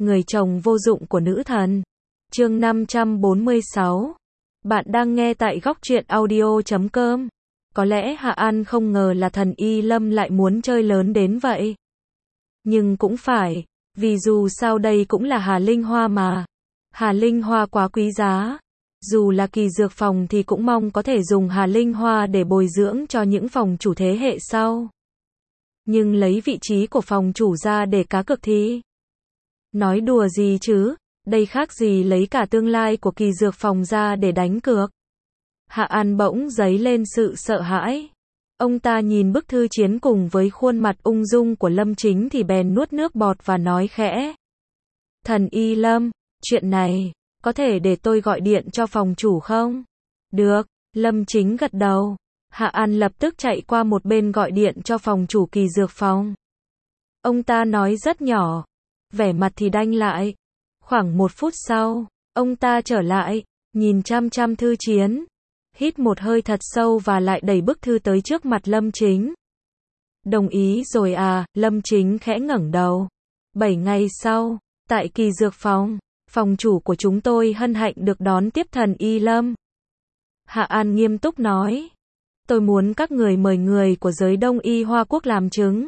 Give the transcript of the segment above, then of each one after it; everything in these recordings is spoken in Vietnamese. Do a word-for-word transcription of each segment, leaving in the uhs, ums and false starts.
Người chồng vô dụng của nữ thần. Chương năm trăm bốn mươi sáu. Bạn đang nghe tại góc truyện audio chấm com. Có lẽ Hạ An không ngờ là thần Y Lâm lại muốn chơi lớn đến vậy. Nhưng cũng phải, vì dù sao đây cũng là Hà Linh Hoa mà. Hà Linh Hoa quá quý giá. Dù là kỳ dược phòng thì cũng mong có thể dùng Hà Linh Hoa để bồi dưỡng cho những phòng chủ thế hệ sau. Nhưng lấy vị trí của phòng chủ ra để cá cược thì... Nói đùa gì chứ, đây khác gì lấy cả tương lai của kỳ dược phòng ra để đánh cược. Hạ An bỗng dấy lên sự sợ hãi. Ông ta nhìn bức thư chiến cùng với khuôn mặt ung dung của Lâm Chính thì bèn nuốt nước bọt và nói khẽ. Thần Y Lâm, chuyện này, có thể để tôi gọi điện cho phòng chủ không? Được, Lâm Chính gật đầu. Hạ An lập tức chạy qua một bên gọi điện cho phòng chủ kỳ dược phòng. Ông ta nói rất nhỏ, vẻ mặt thì đanh lại. Khoảng một phút sau, ông ta trở lại, nhìn chăm chăm thư chiến, hít một hơi thật sâu và lại đẩy bức thư tới trước mặt Lâm Chính. Đồng ý rồi à, Lâm Chính khẽ ngẩng đầu. Bảy ngày sau, tại kỳ dược phòng, phòng chủ của chúng tôi hân hạnh được đón tiếp thần Y Lâm. Hạ An nghiêm túc nói. Tôi muốn các người mời người của giới Đông Y Hoa Quốc làm chứng.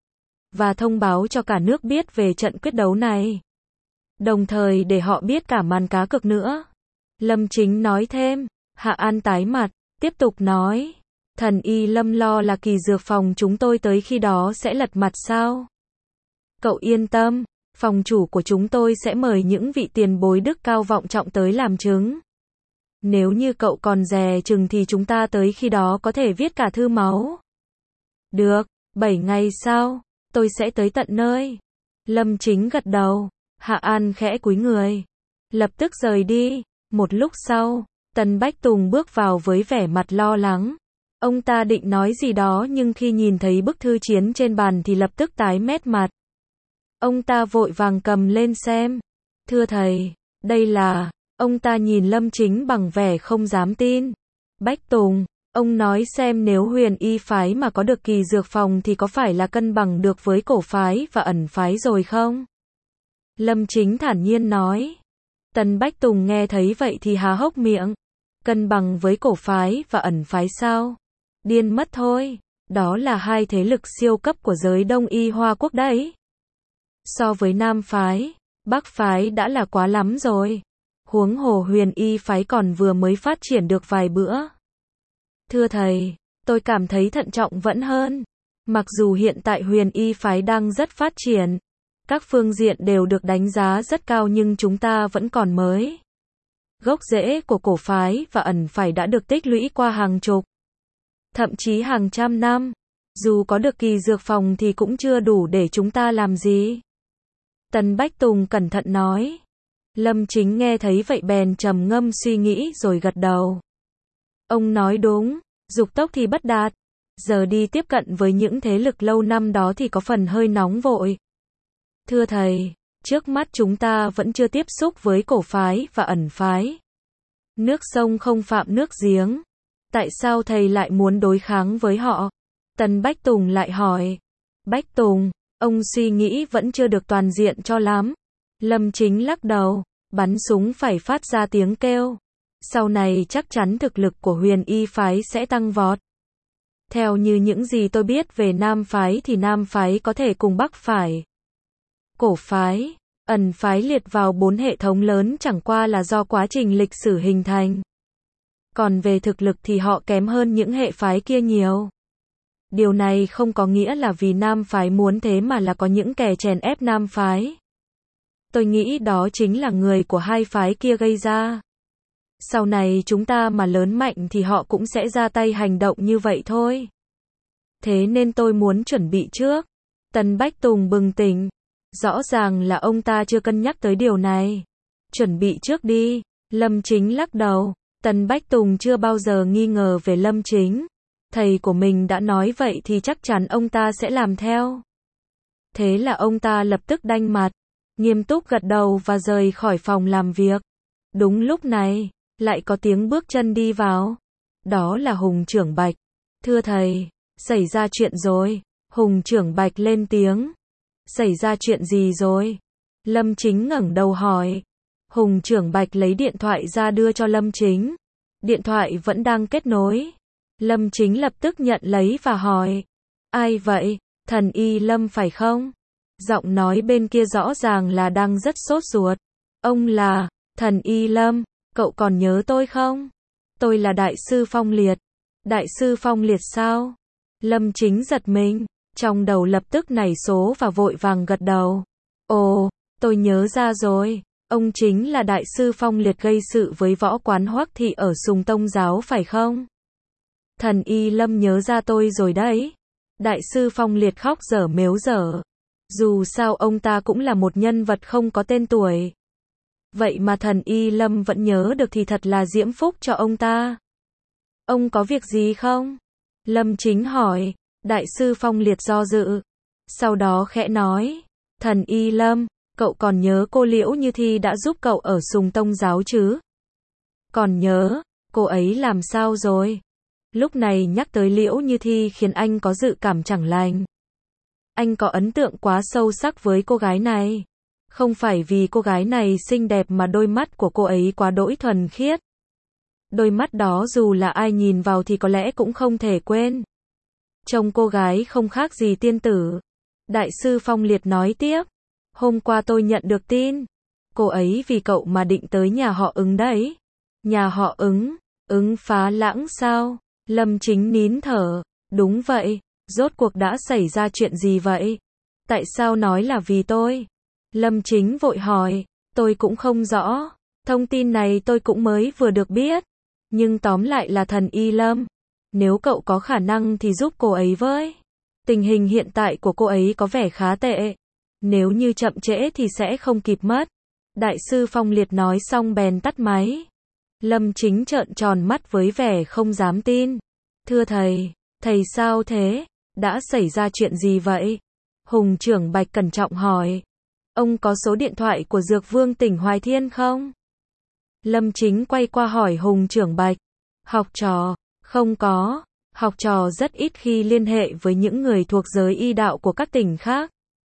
Và thông báo cho cả nước biết về trận quyết đấu này. Đồng thời để họ biết cả màn cá cược nữa. Lâm Chính nói thêm. Hạ An tái mặt, tiếp tục nói. Thần Y Lâm lo là kỳ dược phòng chúng tôi tới khi đó sẽ lật mặt sao? Cậu yên tâm, phòng chủ của chúng tôi sẽ mời những vị tiền bối đức cao vọng trọng tới làm chứng. Nếu như cậu còn dè chừng thì chúng ta tới khi đó có thể viết cả thư máu. Được, bảy ngày sau, tôi sẽ tới tận nơi. Lâm Chính gật đầu. Hạ An khẽ cúi người, lập tức rời đi. Một lúc sau, Tần Bách Tùng bước vào với vẻ mặt lo lắng. Ông ta định nói gì đó nhưng khi nhìn thấy bức thư chiến trên bàn thì lập tức tái mét mặt. Ông ta vội vàng cầm lên xem. Thưa thầy, đây là... Ông ta nhìn Lâm Chính bằng vẻ không dám tin. Bách Tùng, ông nói xem nếu Huyền Y phái mà có được kỳ dược phòng thì có phải là cân bằng được với cổ phái và ẩn phái rồi không? Lâm Chính thản nhiên nói. Tần Bách Tùng nghe thấy vậy thì há hốc miệng. Cân bằng với cổ phái và ẩn phái sao? Điên mất thôi. Đó là hai thế lực siêu cấp của giới Đông Y Hoa Quốc đấy. So với Nam phái, Bắc phái đã là quá lắm rồi. Huống hồ Huyền Y phái còn vừa mới phát triển được vài bữa. Thưa thầy, tôi cảm thấy thận trọng vẫn hơn. Mặc dù hiện tại Huyền Y phái đang rất phát triển, các phương diện đều được đánh giá rất cao nhưng chúng ta vẫn còn mới. Gốc rễ của cổ phái và ẩn phái đã được tích lũy qua hàng chục, thậm chí hàng trăm năm. Dù có được kỳ dược phòng thì cũng chưa đủ để chúng ta làm gì. Tần Bách Tùng cẩn thận nói. Lâm Chính nghe thấy vậy bèn trầm ngâm suy nghĩ rồi gật đầu. Ông nói đúng, dục tốc thì bất đạt. Giờ đi tiếp cận với những thế lực lâu năm đó thì có phần hơi nóng vội. Thưa thầy, trước mắt chúng ta vẫn chưa tiếp xúc với cổ phái và ẩn phái. Nước sông không phạm nước giếng. Tại sao thầy lại muốn đối kháng với họ? Tần Bách Tùng lại hỏi. Bách Tùng, ông suy nghĩ vẫn chưa được toàn diện cho lắm. Lâm Chính lắc đầu, bắn súng phải phát ra tiếng kêu. Sau này chắc chắn thực lực của Huyền Y phái sẽ tăng vọt. Theo như những gì tôi biết về Nam phái thì Nam phái có thể cùng Bắc phái. Cổ phái, ẩn phái liệt vào bốn hệ thống lớn chẳng qua là do quá trình lịch sử hình thành. Còn về thực lực thì họ kém hơn những hệ phái kia nhiều. Điều này không có nghĩa là vì Nam phái muốn thế mà là có những kẻ chèn ép Nam phái. Tôi nghĩ đó chính là người của hai phái kia gây ra. Sau này chúng ta mà lớn mạnh thì họ cũng sẽ ra tay hành động như vậy thôi. Thế nên tôi muốn chuẩn bị trước. Tần Bách Tùng bừng tỉnh. Rõ ràng là ông ta chưa cân nhắc tới điều này. Chuẩn bị trước đi. Lâm Chính lắc đầu. Tần Bách Tùng chưa bao giờ nghi ngờ về Lâm Chính. Thầy của mình đã nói vậy thì chắc chắn ông ta sẽ làm theo. Thế là ông ta lập tức đanh mặt, nghiêm túc gật đầu và rời khỏi phòng làm việc. Đúng lúc này, lại có tiếng bước chân đi vào. Đó là Hùng Trưởng Bạch. Thưa thầy, xảy ra chuyện rồi. Hùng Trưởng Bạch lên tiếng. Xảy ra chuyện gì rồi? Lâm Chính ngẩng đầu hỏi. Hùng Trưởng Bạch lấy điện thoại ra đưa cho Lâm Chính. Điện thoại vẫn đang kết nối. Lâm Chính lập tức nhận lấy và hỏi. Ai vậy? Thần Y Lâm phải không? Giọng nói bên kia rõ ràng là đang rất sốt ruột. Ông là Thần Y Lâm, cậu còn nhớ tôi không? Tôi là Đại sư Phong Liệt. Đại sư Phong Liệt sao? Lâm Chính giật mình, trong đầu lập tức nảy số và vội vàng gật đầu. Ồ, tôi nhớ ra rồi, ông chính là Đại sư Phong Liệt gây sự với võ quán Hoắc Thị ở Sùng Tông Giáo phải không? Thần Y Lâm nhớ ra tôi rồi đấy. Đại sư Phong Liệt khóc dở mếu dở. Dù sao ông ta cũng là một nhân vật không có tên tuổi. Vậy mà thần Y Lâm vẫn nhớ được thì thật là diễm phúc cho ông ta. Ông có việc gì không? Lâm Chính hỏi. Đại sư Phong Liệt do dự. Sau đó khẽ nói. Thần Y Lâm, cậu còn nhớ cô Liễu Như Thi đã giúp cậu ở Sùng Tông Giáo chứ? Còn nhớ, cô ấy làm sao rồi? Lúc này nhắc tới Liễu Như Thi khiến anh có dự cảm chẳng lành. Anh có ấn tượng quá sâu sắc với cô gái này. Không phải vì cô gái này xinh đẹp mà đôi mắt của cô ấy quá đỗi thuần khiết. Đôi mắt đó dù là ai nhìn vào thì có lẽ cũng không thể quên. Trông cô gái không khác gì tiên tử. Đại sư Phong Liệt nói tiếp. Hôm qua tôi nhận được tin. Cô ấy vì cậu mà định tới nhà họ Ứng đấy. Nhà họ Ứng, Ứng Phá Lãng sao? Lâm Chính nín thở. Đúng vậy, rốt cuộc đã xảy ra chuyện gì vậy? Tại sao nói là vì tôi? Lâm Chính vội hỏi. Tôi cũng không rõ. Thông tin này tôi cũng mới vừa được biết. Nhưng tóm lại là thần Y Lâm. Nếu cậu có khả năng thì giúp cô ấy với. Tình hình hiện tại của cô ấy có vẻ khá tệ. Nếu như chậm trễ thì sẽ không kịp mất. Đại sư Phong Liệt nói xong bèn tắt máy. Lâm Chính trợn tròn mắt với vẻ không dám tin. Thưa thầy, thầy sao thế? Đã xảy ra chuyện gì vậy? Hùng Trưởng Bạch cẩn trọng hỏi. Ông có số điện thoại của Dược Vương tỉnh Hoài Thiên không? Lâm Chính quay qua hỏi Hùng Trưởng Bạch. Học trò, không có. Học trò rất ít khi liên hệ với những người thuộc giới y đạo của các tỉnh khác.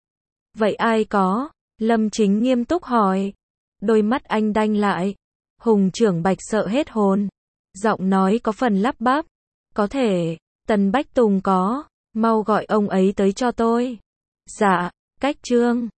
Vậy ai có? Lâm Chính nghiêm túc hỏi. Đôi mắt anh đanh lại. Hùng Trưởng Bạch sợ hết hồn. Giọng nói có phần lắp bắp. Có thể, Tần Bách Tùng có. Mau gọi ông ấy tới cho tôi. Dạ, Cách Trương.